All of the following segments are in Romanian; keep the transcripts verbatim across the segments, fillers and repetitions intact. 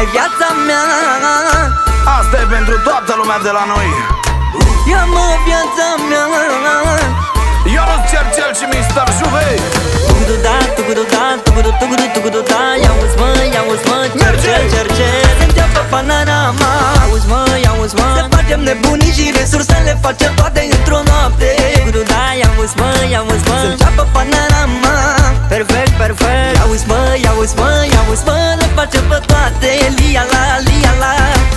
ai viața mea. Asta e pentru toată lumea de la noi. Ia-mă viața mea. Ionuț Cercel și mister Juve. Tugudu-da, tugudu-da, tugudu, tugudu, tugudu-da. Ia-uzi mă, ia-uzi mă, Cercel, Cercel. Se înceapă panorama. Auzi mă, ia-uzi mă, să facem nebunii și resursele facem toate într-o noapte. Tugudu-da, ia-uzi mă, ia-uzi mă, să înceapă panorama. Perfect, perfect. Ia-uzi mă, ia-uzi mă, ia-uzi mă, le facem pe toate. Lia-la, lia-la.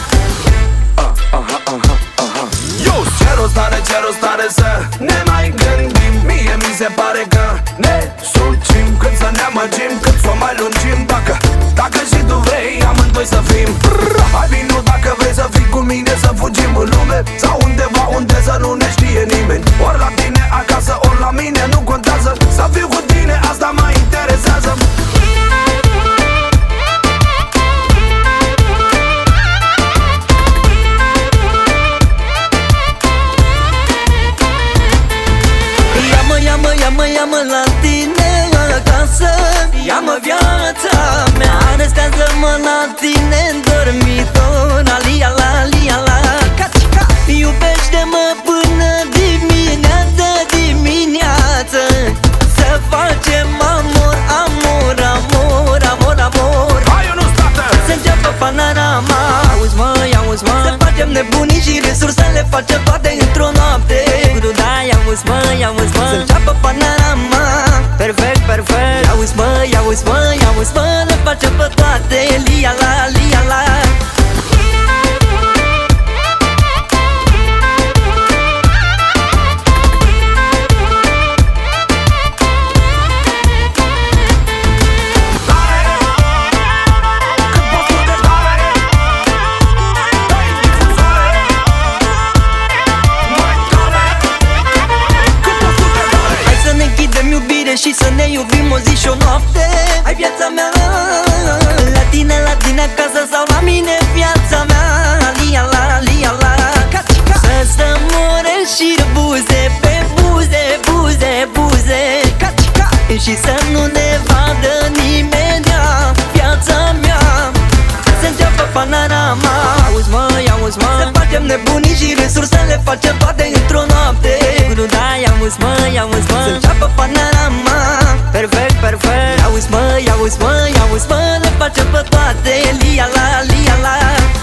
Yo, ce rost are, ce rost are să ne mai gândim. Mie mi se pare că ne sucim când să ne amăgim, cât să o mai lungim. Dacă, dacă și tu vrei amândoi să fim, hai vino dacă vrei să fii cu mine, să fugim în lume sau undeva unde să nu ne știe nimeni. Ori la tine acasă, ori la mine, nu contează. Să fiu cu tine, asta mă interesează. Ia-mă, ia-mă la tine acasă. Ia-mă viața mea. Arestează-mă la tine în dormitor. Alia-la, alia-la. Iubește-mă până dimineață, dimineață. Să facem amor, amor, amor, amor, amor. Hai, Ionuț, tată! Să înceapă panorama. Auzi mă, ia-uzi mă, să facem nebunii și resursele facem toate într-o noapte. Tugudu-da, ia-uzi mă, ia-uzi mă, să înceapă panorama. Perfect, perfect. Ia-uzi mă, ia-uzi mă, ia-uzi mă, le facem pe toate. Lia-la, lia-la. Și să ne iubim o zi și o noapte. Ai viața mea. La tine, la tine acasă sau la mine viața mea. Lia-la, lia-la. Să stăm ore și buze pe buze, buze, buze. Și să nu ne vadă nimeni viața mea. Se înceapă panorama. Auzi mă, ia-uzi mă, să facem nebunii și resursele facem toate într-o noapte. Tugudu-da, ia-uzi mă, ia-uzi mă, să înceapă panorama. Perfect, perfect. Ia-uzi mă, ia-uzi mă, ia-uzi mă, le facem pe toate. Lia-la, lia-la.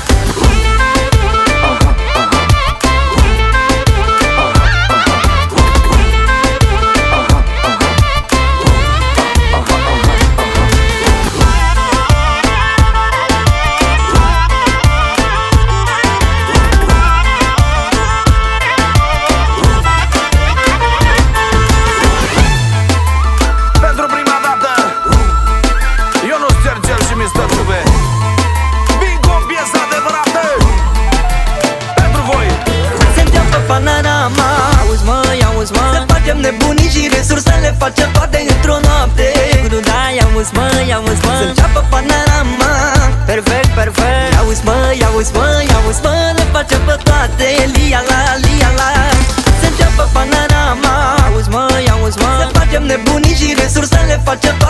Panorama. Auzi mă, ia-uzi mă, să facem nebunii și resursele facem toate într-o noapte. Tugudu-da, ia-uzi mă, ia-uzi mă, să înceapă panorama. Perfect, perfect. Ia-uzi mă, ia-uzi mă, ia-uzi mă, le facem pe toate. Lia-la, lia-la. Să înceapă panorama. Auzi mă, ia-uzi mă, să facem nebunii și resursele facem